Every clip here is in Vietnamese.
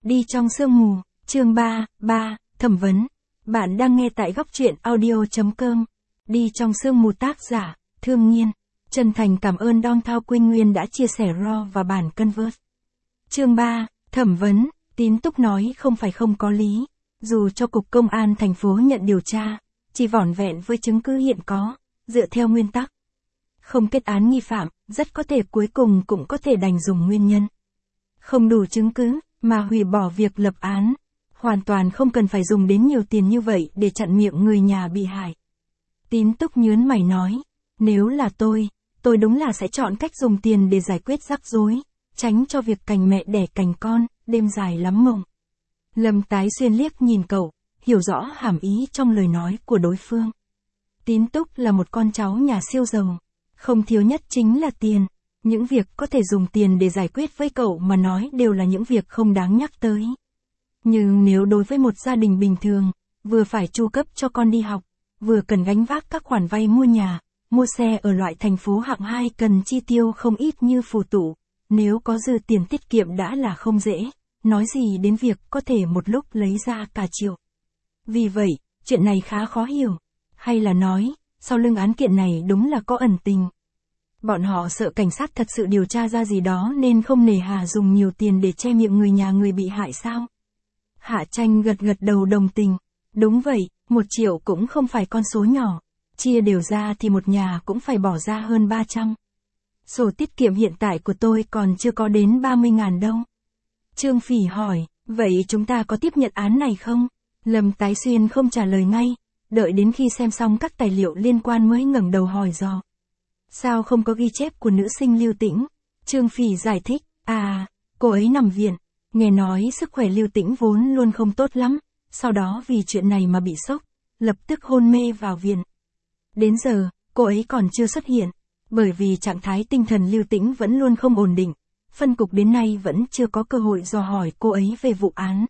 Đi trong sương mù, chương 3, thẩm vấn. Bạn đang nghe tại góc truyện audio.com. Đi trong sương mù tác giả, Thương Nhiên. Chân thành cảm ơn Don Thao Quyên Nguyên đã chia sẻ raw và bản Convert. Chương 3, thẩm vấn. Tín Túc nói không phải không có lý. Dù cho Cục Công an thành phố nhận điều tra, chỉ vỏn vẹn với chứng cứ hiện có, dựa theo nguyên tắc không kết án nghi phạm, rất có thể cuối cùng cũng có thể đành dùng nguyên nhân không đủ chứng cứ, mà hủy bỏ việc lập án. Hoàn toàn không cần phải dùng đến nhiều tiền như vậy để chặn miệng người nhà bị hại. Tín Túc nhớn mày nói, nếu là tôi đúng là sẽ chọn cách dùng tiền để giải quyết rắc rối, tránh cho việc cành mẹ đẻ cành con, đêm dài lắm mộng. Lâm Tái Xuyên liếc nhìn cậu, hiểu rõ hàm ý trong lời nói của đối phương. Tín Túc là một con cháu nhà siêu giàu, không thiếu nhất chính là tiền. Những việc có thể dùng tiền để giải quyết với cậu mà nói đều là những việc không đáng nhắc tới. Nhưng nếu đối với một gia đình bình thường, vừa phải chu cấp cho con đi học, vừa cần gánh vác các khoản vay mua nhà, mua xe ở loại thành phố hạng 2 cần chi tiêu không ít như phù tủ, nếu có dư tiền tiết kiệm đã là không dễ, nói gì đến việc có thể một lúc lấy ra cả triệu. Vì vậy, chuyện này khá khó hiểu, hay là nói, sau lưng án kiện này đúng là có ẩn tình. Bọn họ sợ cảnh sát thật sự điều tra ra gì đó nên không nề hà dùng nhiều tiền để che miệng người nhà người bị hại sao? Hạ Tranh gật đầu đồng tình. Đúng vậy, 1 triệu cũng không phải con số nhỏ. Chia đều ra thì một nhà cũng phải bỏ ra hơn 300. Sổ tiết kiệm hiện tại của tôi còn chưa có đến 30.000 đâu. Trương Phỉ hỏi, vậy chúng ta có tiếp nhận án này không? Lâm Tái Xuyên không trả lời ngay, đợi đến khi xem xong các tài liệu liên quan mới ngẩng đầu hỏi dò. Sao không có ghi chép của nữ sinh Lưu Tĩnh? Trương Phỉ giải thích, cô ấy nằm viện, nghe nói sức khỏe Lưu Tĩnh vốn luôn không tốt lắm, sau đó vì chuyện này mà bị sốc, lập tức hôn mê vào viện. Đến giờ, cô ấy còn chưa xuất hiện, bởi vì trạng thái tinh thần Lưu Tĩnh vẫn luôn không ổn định, phân cục đến nay vẫn chưa có cơ hội dò hỏi cô ấy về vụ án.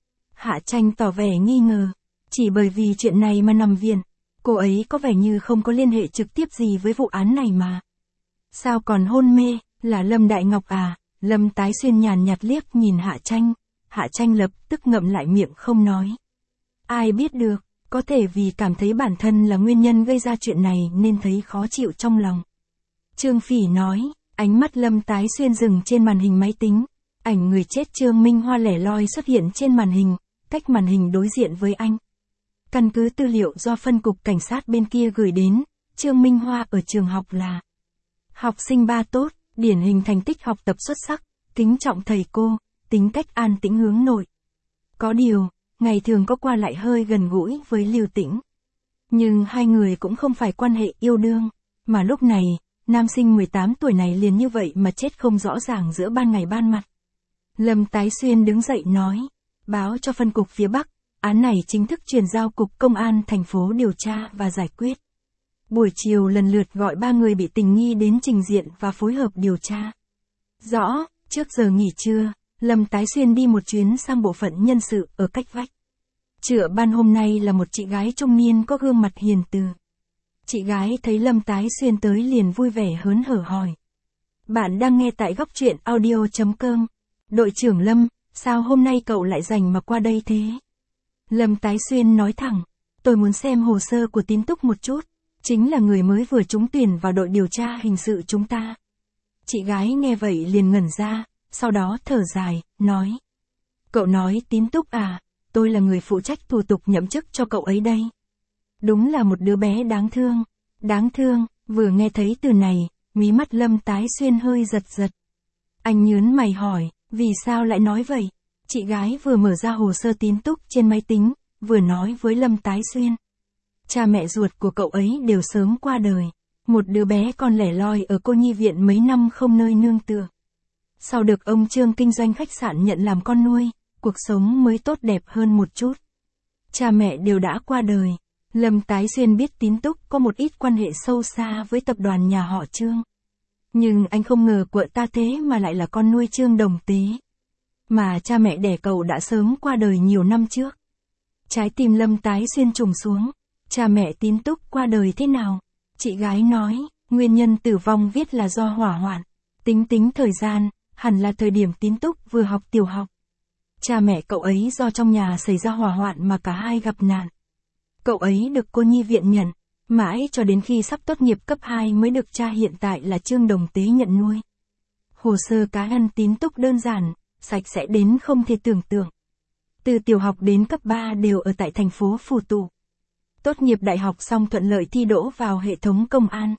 Hạ Tranh tỏ vẻ nghi ngờ, chỉ bởi vì chuyện này mà nằm viện. Cô ấy có vẻ như không có liên hệ trực tiếp gì với vụ án này mà. Sao còn hôn mê, là Lâm Đại Ngọc à? Lâm Tái Xuyên nhàn nhạt liếc nhìn Hạ Tranh. Hạ Tranh lập tức ngậm lại miệng không nói. Ai biết được, có thể vì cảm thấy bản thân là nguyên nhân gây ra chuyện này nên thấy khó chịu trong lòng. Trương Phỉ nói, ánh mắt Lâm Tái Xuyên dừng trên màn hình máy tính. Ảnh người chết Trương Minh Hoa lẻ loi xuất hiện trên màn hình, cách màn hình đối diện với anh. Căn cứ tư liệu do phân cục cảnh sát bên kia gửi đến, Trương Minh Hoa ở trường học là học sinh 3 tốt, điển hình thành tích học tập xuất sắc, kính trọng thầy cô, tính cách an tĩnh hướng nội. Có điều, ngày thường có qua lại hơi gần gũi với Lưu Tĩnh. Nhưng hai người cũng không phải quan hệ yêu đương, mà lúc này, nam sinh 18 tuổi này liền như vậy mà chết không rõ ràng giữa ban ngày ban mặt. Lâm Tái Xuyên đứng dậy nói, báo cho phân cục phía Bắc. Án này chính thức chuyển giao Cục Công an thành phố điều tra và giải quyết. Buổi chiều lần lượt gọi 3 người bị tình nghi đến trình diện và phối hợp điều tra. Rõ, trước giờ nghỉ trưa, Lâm Tái Xuyên đi một chuyến sang bộ phận nhân sự ở cách vách. Chữa ban hôm nay là một chị gái trung niên có gương mặt hiền từ. Chị gái thấy Lâm Tái Xuyên tới liền vui vẻ hớn hở hỏi. Bạn đang nghe tại góc truyện audio.com. Đội trưởng Lâm, sao hôm nay cậu lại rảnh mà qua đây thế? Lâm Tái Xuyên nói thẳng, tôi muốn xem hồ sơ của Tín Túc một chút, chính là người mới vừa trúng tuyển vào đội điều tra hình sự chúng ta. Chị gái nghe vậy liền ngẩn ra, sau đó thở dài, nói. Cậu nói Tín Túc à, tôi là người phụ trách thủ tục nhậm chức cho cậu ấy đây. Đúng là một đứa bé đáng thương, vừa nghe thấy từ này, mí mắt Lâm Tái Xuyên hơi giật. Anh nhớn mày hỏi, vì sao lại nói vậy? Chị gái vừa mở ra hồ sơ Tín Túc trên máy tính, vừa nói với Lâm Tái Xuyên. Cha mẹ ruột của cậu ấy đều sớm qua đời. Một đứa bé còn lẻ loi ở cô nhi viện mấy năm không nơi nương tựa. Sau được ông Trương kinh doanh khách sạn nhận làm con nuôi, cuộc sống mới tốt đẹp hơn một chút. Cha mẹ đều đã qua đời. Lâm Tái Xuyên biết Tín Túc có một ít quan hệ sâu xa với tập đoàn nhà họ Trương. Nhưng anh không ngờ quợ ta thế mà lại là con nuôi Trương Đồng Tế. Mà cha mẹ đẻ cậu đã sớm qua đời nhiều năm trước. Trái tim Lâm Tái Xuyên trùng xuống. Cha mẹ Tín Túc qua đời thế nào? Chị gái nói, nguyên nhân tử vong viết là do hỏa hoạn. Tính thời gian, hẳn là thời điểm Tín Túc vừa học tiểu học. Cha mẹ cậu ấy do trong nhà xảy ra hỏa hoạn mà cả hai gặp nạn. Cậu ấy được cô nhi viện nhận, mãi cho đến khi sắp tốt nghiệp cấp 2 mới được cha hiện tại là Trương Đồng Tế nhận nuôi. Hồ sơ cá nhân Tín Túc đơn giản, sạch sẽ đến không thể tưởng tượng. Từ tiểu học đến cấp 3 đều ở tại thành phố Phù Tụ. Tốt nghiệp đại học xong thuận lợi thi đỗ vào hệ thống công an.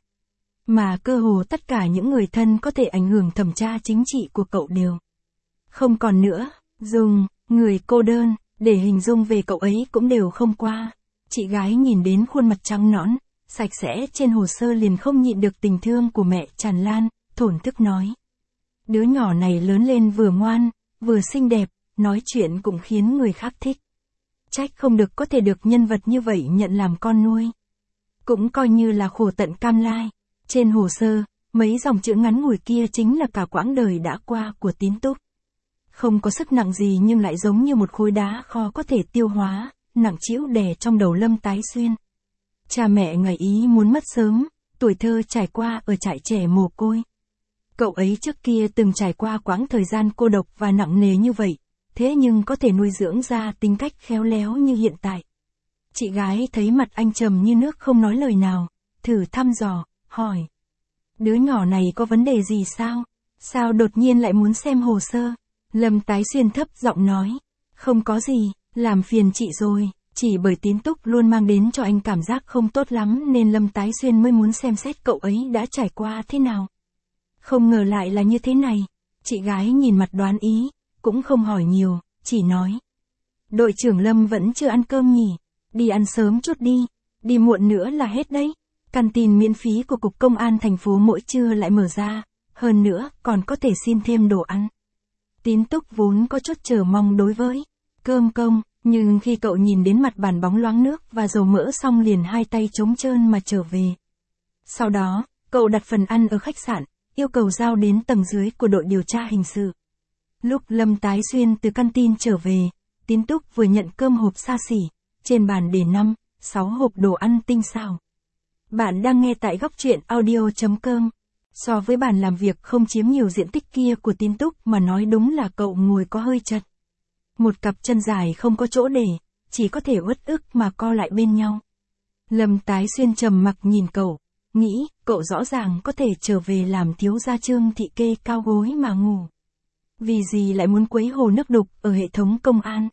Mà cơ hồ tất cả những người thân có thể ảnh hưởng thẩm tra chính trị của cậu đều không còn nữa, dùng người cô đơn để hình dung về cậu ấy cũng đều không qua. Chị gái nhìn đến khuôn mặt trắng nõn, sạch sẽ trên hồ sơ liền không nhịn được tình thương của mẹ tràn lan, thổn thức nói. Đứa nhỏ này lớn lên vừa ngoan, vừa xinh đẹp, nói chuyện cũng khiến người khác thích. Trách không được có thể được nhân vật như vậy nhận làm con nuôi. Cũng coi như là khổ tận cam lai. Trên hồ sơ, mấy dòng chữ ngắn ngủi kia chính là cả quãng đời đã qua của Tín Túc. Không có sức nặng gì nhưng lại giống như một khối đá khó có thể tiêu hóa, nặng trĩu đè trong đầu Lâm Tái Xuyên. Cha mẹ ngày ý muốn mất sớm, tuổi thơ trải qua ở trại trẻ mồ côi. Cậu ấy trước kia từng trải qua quãng thời gian cô độc và nặng nề như vậy, thế nhưng có thể nuôi dưỡng ra tính cách khéo léo như hiện tại. Chị gái thấy mặt anh trầm như nước không nói lời nào, thử thăm dò, hỏi. Đứa nhỏ này có vấn đề gì sao? Sao đột nhiên lại muốn xem hồ sơ? Lâm Tái Xuyên thấp giọng nói. Không có gì, làm phiền chị rồi, chỉ bởi Tín Túc luôn mang đến cho anh cảm giác không tốt lắm nên Lâm Tái Xuyên mới muốn xem xét cậu ấy đã trải qua thế nào. Không ngờ lại là như thế này. Chị gái nhìn mặt đoán ý, cũng không hỏi nhiều, chỉ nói. Đội trưởng Lâm vẫn chưa ăn cơm nhỉ? Đi ăn sớm chút đi, đi muộn nữa là hết đấy. Canteen miễn phí của Cục Công an thành phố mỗi trưa lại mở ra, hơn nữa còn có thể xin thêm đồ ăn. Tín Túc vốn có chút chờ mong đối với cơm công, nhưng khi cậu nhìn đến mặt bàn bóng loáng nước và dầu mỡ xong liền hai tay trống trơn mà trở về. Sau đó, cậu đặt phần ăn ở khách sạn, yêu cầu giao đến tầng dưới của đội điều tra hình sự. Lúc Lâm Tái Xuyên từ canteen trở về, Tín Túc vừa nhận cơm hộp xa xỉ, trên bàn để 5-6 hộp đồ ăn tinh xảo. Bạn đang nghe tại góc truyện audio.com. So với bàn làm việc không chiếm nhiều diện tích kia của Tín Túc mà nói đúng là cậu ngồi có hơi chật. Một cặp chân dài không có chỗ để, chỉ có thể uất ức mà co lại bên nhau. Lâm Tái Xuyên trầm mặc nhìn cậu, nghĩ cậu rõ ràng có thể trở về làm thiếu gia Trương Thị kê cao gối mà ngủ. Vì gì lại muốn quấy hồ nước đục ở hệ thống công an?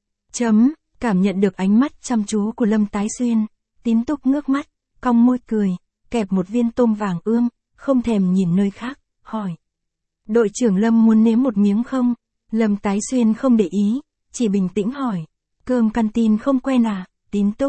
Cảm nhận được ánh mắt chăm chú của Lâm Tái Xuyên, Tín Túc ngước mắt, cong môi cười, kẹp một viên tôm vàng ươm, không thèm nhìn nơi khác, hỏi. Đội trưởng Lâm muốn nếm một miếng không? Lâm Tái Xuyên không để ý, chỉ bình tĩnh hỏi. Cơm canteen không quen à? Tín Túc,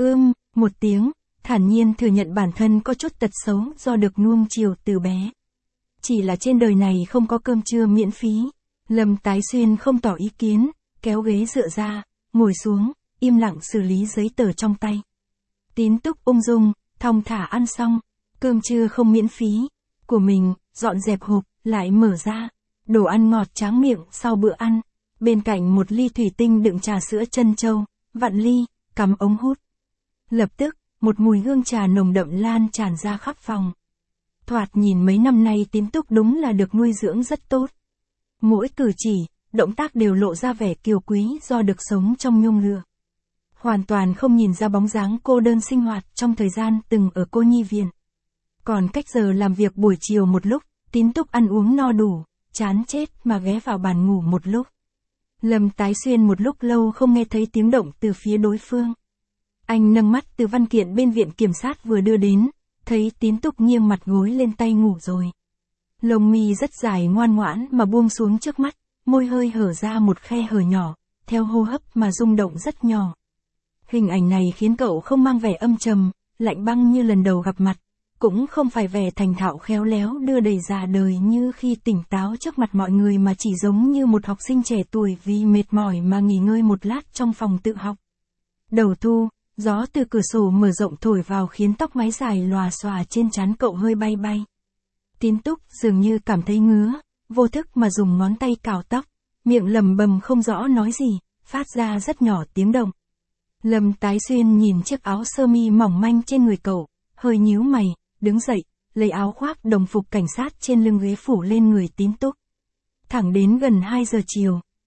một tiếng, thản nhiên thừa nhận bản thân có chút tật xấu do được nuông chiều từ bé. Chỉ là trên đời này không có cơm trưa miễn phí. Lâm Tái Xuyên không tỏ ý kiến, kéo ghế dựa ra, ngồi xuống, im lặng xử lý giấy tờ trong tay. Tín Túc ung dung, thong thả ăn xong, cơm trưa không miễn phí, của mình, dọn dẹp hộp, lại mở ra, đồ ăn ngọt tráng miệng sau bữa ăn, bên cạnh một ly thủy tinh đựng trà sữa trân châu, vặn ly, cắm ống hút. Lập tức, một mùi hương trà nồng đậm lan tràn ra khắp phòng. Thoạt nhìn mấy năm nay Tín Túc đúng là được nuôi dưỡng rất tốt. Mỗi cử chỉ, động tác đều lộ ra vẻ kiều quý do được sống trong nhung lụa. Hoàn toàn không nhìn ra bóng dáng cô đơn sinh hoạt trong thời gian từng ở cô nhi viện. Còn cách giờ làm việc buổi chiều một lúc, Tín Túc ăn uống no đủ, chán chết mà ghé vào bàn ngủ một lúc. Lâm Tái Xuyên một lúc lâu không nghe thấy tiếng động từ phía đối phương. Anh nâng mắt từ văn kiện bên viện kiểm sát vừa đưa đến, thấy Tín Túc nghiêng mặt gối lên tay ngủ rồi. Lông mi rất dài ngoan ngoãn mà buông xuống trước mắt, môi hơi hở ra một khe hở nhỏ, theo hô hấp mà rung động rất nhỏ. Hình ảnh này khiến cậu không mang vẻ âm trầm, lạnh băng như lần đầu gặp mặt, cũng không phải vẻ thành thạo khéo léo đưa đầy già đời như khi tỉnh táo trước mặt mọi người mà chỉ giống như một học sinh trẻ tuổi vì mệt mỏi mà nghỉ ngơi một lát trong phòng tự học. Đầu thu, gió từ cửa sổ mở rộng thổi vào khiến tóc mái dài lòa xòa trên trán cậu hơi bay bay. Tín Túc dường như cảm thấy ngứa, vô thức mà dùng ngón tay cào tóc, miệng lầm bầm không rõ nói gì, phát ra rất nhỏ tiếng động. Lâm Tái Xuyên nhìn chiếc áo sơ mi mỏng manh trên người cậu, hơi nhíu mày, đứng dậy, lấy áo khoác đồng phục cảnh sát trên lưng ghế phủ lên người Tín Túc. Thẳng đến gần 2 giờ chiều,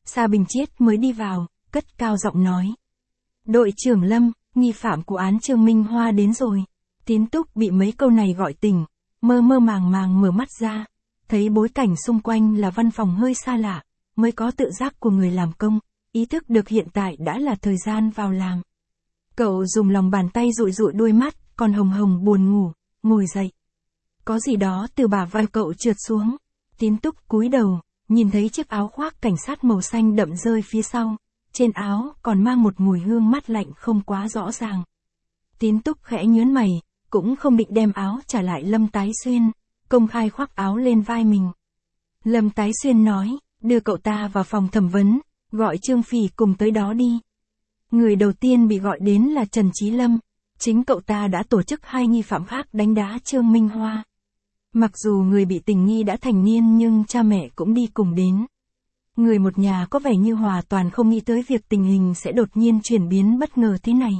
Sa Bình Chiết mới đi vào, cất cao giọng nói. Đội trưởng Lâm, nghi phạm của án Trương Minh Hoa đến rồi. Tín Túc bị mấy câu này gọi tỉnh, mơ mơ màng màng mở mắt ra, thấy bối cảnh xung quanh là văn phòng hơi xa lạ, mới có tự giác của người làm công, ý thức được hiện tại đã là thời gian vào làm. Cậu dùng lòng bàn tay dụi dụi đôi mắt, còn hồng hồng buồn ngủ, ngồi dậy. Có gì đó từ bả vai cậu trượt xuống. Tín Túc cúi đầu, nhìn thấy chiếc áo khoác cảnh sát màu xanh đậm rơi phía sau, trên áo còn mang một mùi hương mát lạnh không quá rõ ràng. Tín Túc khẽ nhớn mày, cũng không định đem áo trả lại Lâm Tái Xuyên, công khai khoác áo lên vai mình. Lâm Tái Xuyên nói, đưa cậu ta vào phòng thẩm vấn, gọi Trương Phỉ cùng tới đó đi. Người đầu tiên bị gọi đến là Trần Chí Lâm, chính cậu ta đã tổ chức 2 nghi phạm khác đánh đá Trương Minh Hoa. Mặc dù người bị tình nghi đã thành niên nhưng cha mẹ cũng đi cùng đến. Người một nhà có vẻ như hoàn toàn không nghĩ tới việc tình hình sẽ đột nhiên chuyển biến bất ngờ thế này.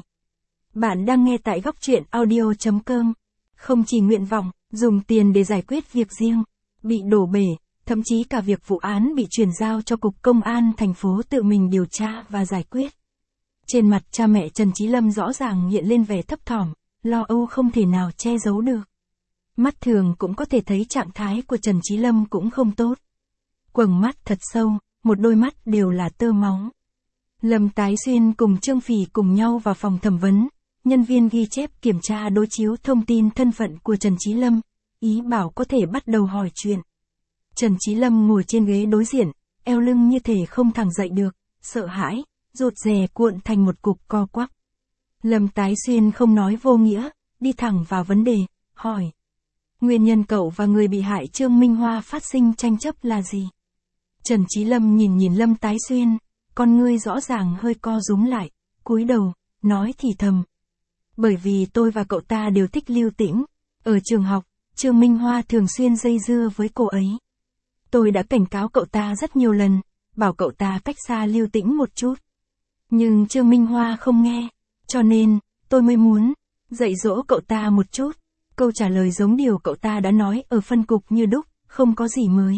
Bạn đang nghe tại góc truyện audio.com. Không chỉ nguyện vọng, dùng tiền để giải quyết việc riêng, bị đổ bể, thậm chí cả việc vụ án bị chuyển giao cho Cục Công an thành phố tự mình điều tra và giải quyết. Trên mặt cha mẹ Trần Chí Lâm rõ ràng hiện lên vẻ thấp thỏm, lo âu không thể nào che giấu được. Mắt thường cũng có thể thấy trạng thái của Trần Chí Lâm cũng không tốt. Quầng mắt thật sâu, một đôi mắt đều là tơ máu. Lâm Tái Xuyên cùng Trương Phỉ cùng nhau vào phòng thẩm vấn, nhân viên ghi chép kiểm tra đối chiếu thông tin thân phận của Trần Chí Lâm, ý bảo có thể bắt đầu hỏi chuyện. Trần Chí Lâm ngồi trên ghế đối diện, eo lưng như thể không thẳng dậy được, sợ hãi, rụt rè cuộn thành một cục co quắp. Lâm Tái Xuyên không nói vô nghĩa, đi thẳng vào vấn đề, hỏi. Nguyên nhân cậu và người bị hại Trương Minh Hoa phát sinh tranh chấp là gì? Trần Chí Lâm nhìn Lâm Tái Xuyên, con ngươi rõ ràng hơi co rúm lại, cúi đầu, nói thì thầm. Bởi vì tôi và cậu ta đều thích Lưu Tĩnh, ở trường học, Trương Minh Hoa thường xuyên dây dưa với cô ấy. Tôi đã cảnh cáo cậu ta rất nhiều lần, bảo cậu ta cách xa Lưu Tĩnh một chút. Nhưng Trương Minh Hoa không nghe, cho nên, tôi mới muốn dạy dỗ cậu ta một chút. Câu trả lời giống điều cậu ta đã nói ở phân cục như đúc, không có gì mới.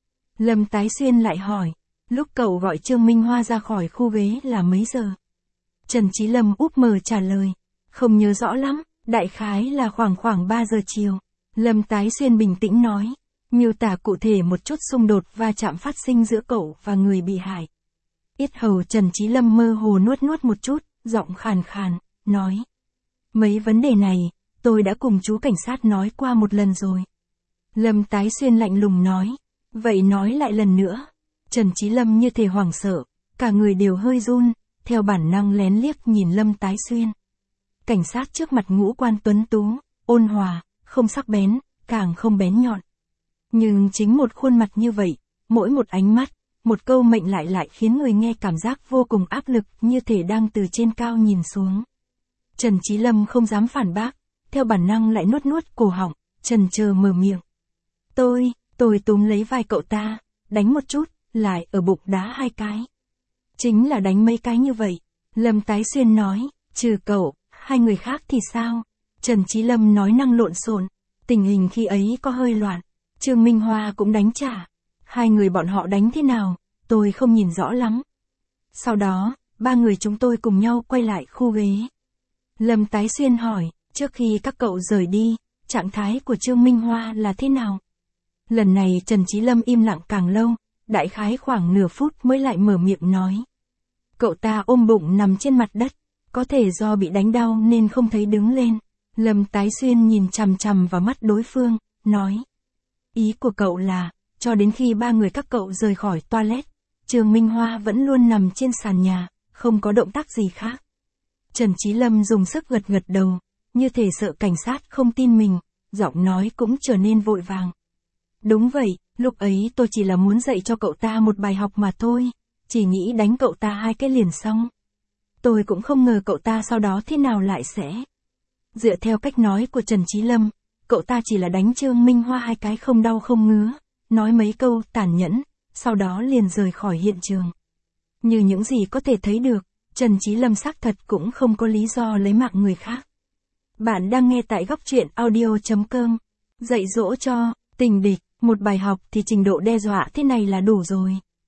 Lâm Tái Xuyên lại hỏi, lúc cậu gọi Trương Minh Hoa ra khỏi khu ghế là mấy giờ? Trần Chí Lâm úp mờ trả lời, không nhớ rõ lắm, đại khái là khoảng 3 giờ chiều. Lâm Tái Xuyên bình tĩnh nói, miêu tả cụ thể một chút xung đột va chạm phát sinh giữa cậu và người bị hại. Yết hầu Trần Chí Lâm mơ hồ nuốt một chút, giọng khàn khàn, nói. Mấy vấn đề này, tôi đã cùng chú cảnh sát nói qua một lần rồi. Lâm Tái Xuyên lạnh lùng nói. Vậy nói lại lần nữa. Trần Chí Lâm như thể hoảng sợ, cả người đều hơi run, theo bản năng lén liếc nhìn Lâm Tái Xuyên. Cảnh sát trước mặt ngũ quan tuấn tú, ôn hòa, không sắc bén, càng không bén nhọn. Nhưng chính một khuôn mặt như vậy, mỗi một ánh mắt, một câu mệnh lại khiến người nghe cảm giác vô cùng áp lực như thể đang từ trên cao nhìn xuống. Trần Chí Lâm không dám phản bác, theo bản năng lại nuốt cổ họng, chần chờ mở miệng. Tôi túm lấy vai cậu ta, đánh một chút, lại ở bụng đá 2 cái. Chính là đánh mấy cái như vậy. Lâm Tái Xuyên nói, trừ cậu, 2 người khác thì sao? Trần Chí Lâm nói năng lộn xộn, tình hình khi ấy có hơi loạn. Trương Minh Hoa cũng đánh trả. 2 người bọn họ đánh thế nào, tôi không nhìn rõ lắm. Sau đó, 3 người chúng tôi cùng nhau quay lại khu ghế. Lâm Tái Xuyên hỏi, trước khi các cậu rời đi, trạng thái của Trương Minh Hoa là thế nào? Lần này Trần Chí Lâm im lặng càng lâu, đại khái khoảng nửa phút mới lại mở miệng nói. Cậu ta ôm bụng nằm trên mặt đất, có thể do bị đánh đau nên không thấy đứng lên. Lâm Tái Xuyên nhìn chằm chằm vào mắt đối phương, nói. Ý của cậu là, cho đến khi 3 người các cậu rời khỏi toilet, Trương Minh Hoa vẫn luôn nằm trên sàn nhà, không có động tác gì khác. Trần Chí Lâm dùng sức gật đầu, như thể sợ cảnh sát không tin mình, giọng nói cũng trở nên vội vàng. Đúng vậy, lúc ấy tôi chỉ là muốn dạy cho cậu ta một bài học mà thôi, chỉ nghĩ đánh cậu ta 2 cái liền xong. Tôi cũng không ngờ cậu ta sau đó thế nào lại sẽ. Dựa theo cách nói của Trần Chí Lâm, cậu ta chỉ là đánh Trương Minh Hoa 2 cái không đau không ngứa, nói mấy câu tàn nhẫn, sau đó liền rời khỏi hiện trường. Như những gì có thể thấy được, Trần Chí Lâm xác thật cũng không có lý do lấy mạng người khác. Bạn đang nghe tại góc truyện audio.com. Dạy dỗ cho tình địch một bài học thì trình độ đe dọa thế này là đủ rồi.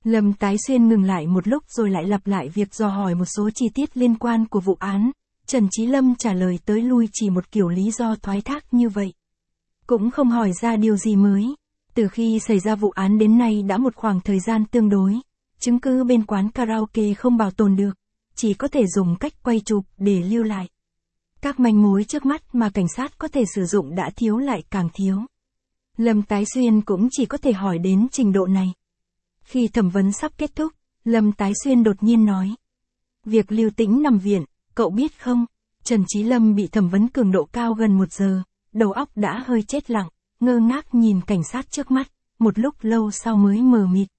Lâm Tái Xuyên ngừng lại một lúc rồi lại lặp lại việc dò hỏi một số chi tiết liên quan của vụ án. Trần Chí Lâm trả lời tới lui chỉ một kiểu lý do thoái thác như vậy. Cũng không hỏi ra điều gì mới. Từ khi xảy ra vụ án đến nay đã một khoảng thời gian tương đối. Chứng cứ bên quán karaoke không bảo tồn được. Chỉ có thể dùng cách quay chụp để lưu lại. Các manh mối trước mắt mà cảnh sát có thể sử dụng đã thiếu lại càng thiếu. Lâm Tái Xuyên cũng chỉ có thể hỏi đến trình độ này. Khi thẩm vấn sắp kết thúc, Lâm Tái Xuyên đột nhiên nói. Việc Lưu Tĩnh nằm viện, cậu biết không? Trần Chí Lâm bị thẩm vấn cường độ cao gần 1 giờ, đầu óc đã hơi chết lặng, ngơ ngác nhìn cảnh sát trước mắt, một lúc lâu sau mới mờ mịt.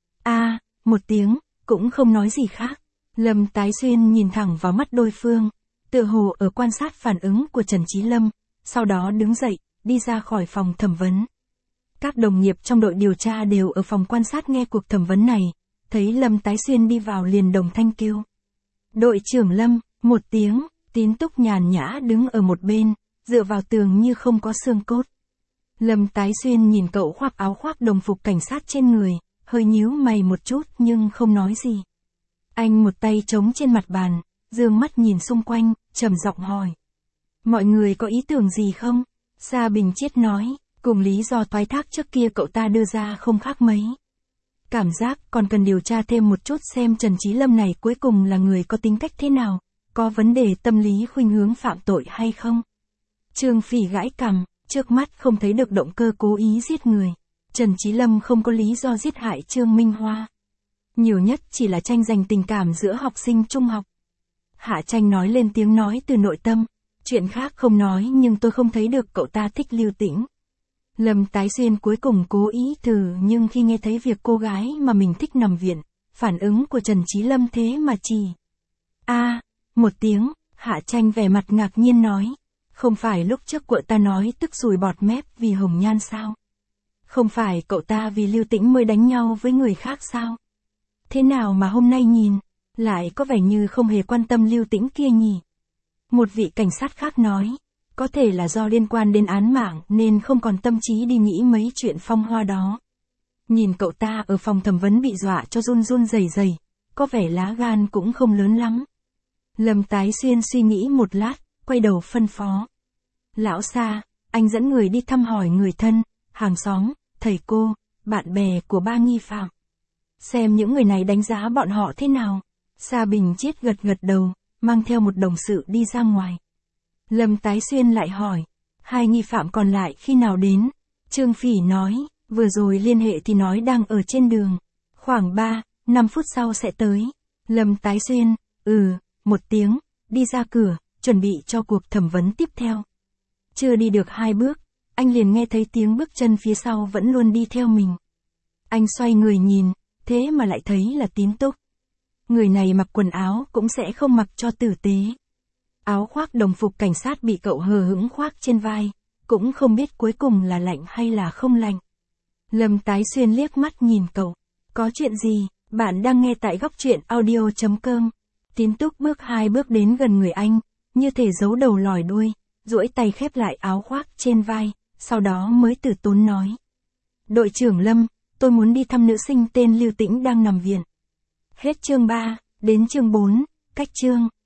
Một tiếng, cũng không nói gì khác. Lâm Tái Xuyên nhìn thẳng vào mắt đối phương, tựa hồ ở quan sát phản ứng của Trần Chí Lâm, sau đó đứng dậy, đi ra khỏi phòng thẩm vấn. Các đồng nghiệp trong đội điều tra đều ở phòng quan sát nghe cuộc thẩm vấn này, thấy Lâm Tái Xuyên đi vào liền đồng thanh kêu. Đội trưởng Lâm, một tiếng, Tín Túc nhàn nhã đứng ở một bên, dựa vào tường như không có xương cốt. Lâm Tái Xuyên nhìn cậu khoác áo khoác đồng phục cảnh sát trên người, hơi nhíu mày một chút nhưng không nói gì. Anh một tay chống trên mặt bàn, dương mắt nhìn xung quanh, trầm giọng hỏi. Mọi người có ý tưởng gì không? Sa Bình Chiết nói, cùng lý do thoái thác trước kia cậu ta đưa ra không khác mấy. Cảm giác còn cần điều tra thêm một chút xem Trần Chí Lâm này cuối cùng là người có tính cách thế nào, có vấn đề tâm lý khuynh hướng phạm tội hay không. Trương Phỉ gãi cằm, trước mắt không thấy được động cơ cố ý giết người. Trần Chí Lâm không có lý do giết hại Trương Minh Hoa. Nhiều nhất chỉ là tranh giành tình cảm giữa học sinh trung học. Hạ Tranh nói lên tiếng nói từ nội tâm. Chuyện khác không nói nhưng tôi không thấy được cậu ta thích Lưu Tĩnh. Lâm Tái Xuyên cuối cùng cố ý thử nhưng khi nghe thấy việc cô gái mà mình thích nằm viện, phản ứng của Trần Chí Lâm thế mà chỉ. Một tiếng, Hạ Tranh vẻ mặt ngạc nhiên nói. Không phải lúc trước cậu ta nói tức sùi bọt mép vì Hồng Nhan sao? Không phải cậu ta vì Lưu Tĩnh mới đánh nhau với người khác sao? Thế nào mà hôm nay nhìn, lại có vẻ như không hề quan tâm Lưu Tĩnh kia nhỉ? Một vị cảnh sát khác nói, có thể là do liên quan đến án mạng nên không còn tâm trí đi nghĩ mấy chuyện phong hoa đó. Nhìn cậu ta ở phòng thẩm vấn bị dọa cho run run rẩy rẩy, có vẻ lá gan cũng không lớn lắm. Lâm Tái Xuyên suy nghĩ một lát, quay đầu phân phó. Lão Sa, anh dẫn người đi thăm hỏi người thân, hàng xóm, thầy cô, bạn bè của 3 nghi phạm. Xem những người này đánh giá bọn họ thế nào. Sa Bình Chiết gật gật đầu, mang theo một đồng sự đi ra ngoài. Lâm Tái Xuyên lại hỏi, 2 nghi phạm còn lại khi nào đến? Trương Phỉ nói, vừa rồi liên hệ thì nói đang ở trên đường. Khoảng 3-5 phút sau sẽ tới. Lâm Tái Xuyên, một tiếng, đi ra cửa, chuẩn bị cho cuộc thẩm vấn tiếp theo. Chưa đi được 2 bước, anh liền nghe thấy tiếng bước chân phía sau vẫn luôn đi theo mình. Anh xoay người nhìn, thế mà lại thấy là Tín Túc. Người này mặc quần áo cũng sẽ không mặc cho tử tế. Áo khoác đồng phục cảnh sát bị cậu hờ hững khoác trên vai, cũng không biết cuối cùng là lạnh hay là không lạnh. Lâm Tái Xuyên liếc mắt nhìn cậu. Có chuyện gì? Bạn đang nghe tại góc truyện audio.com. Tín Túc bước 2 bước đến gần người anh, như thể giấu đầu lòi đuôi, duỗi tay khép lại áo khoác trên vai, sau đó mới từ tốn nói. Đội trưởng Lâm, tôi muốn đi thăm nữ sinh tên Lưu Tĩnh đang nằm viện. Hết chương 3, đến chương 4, cách chương.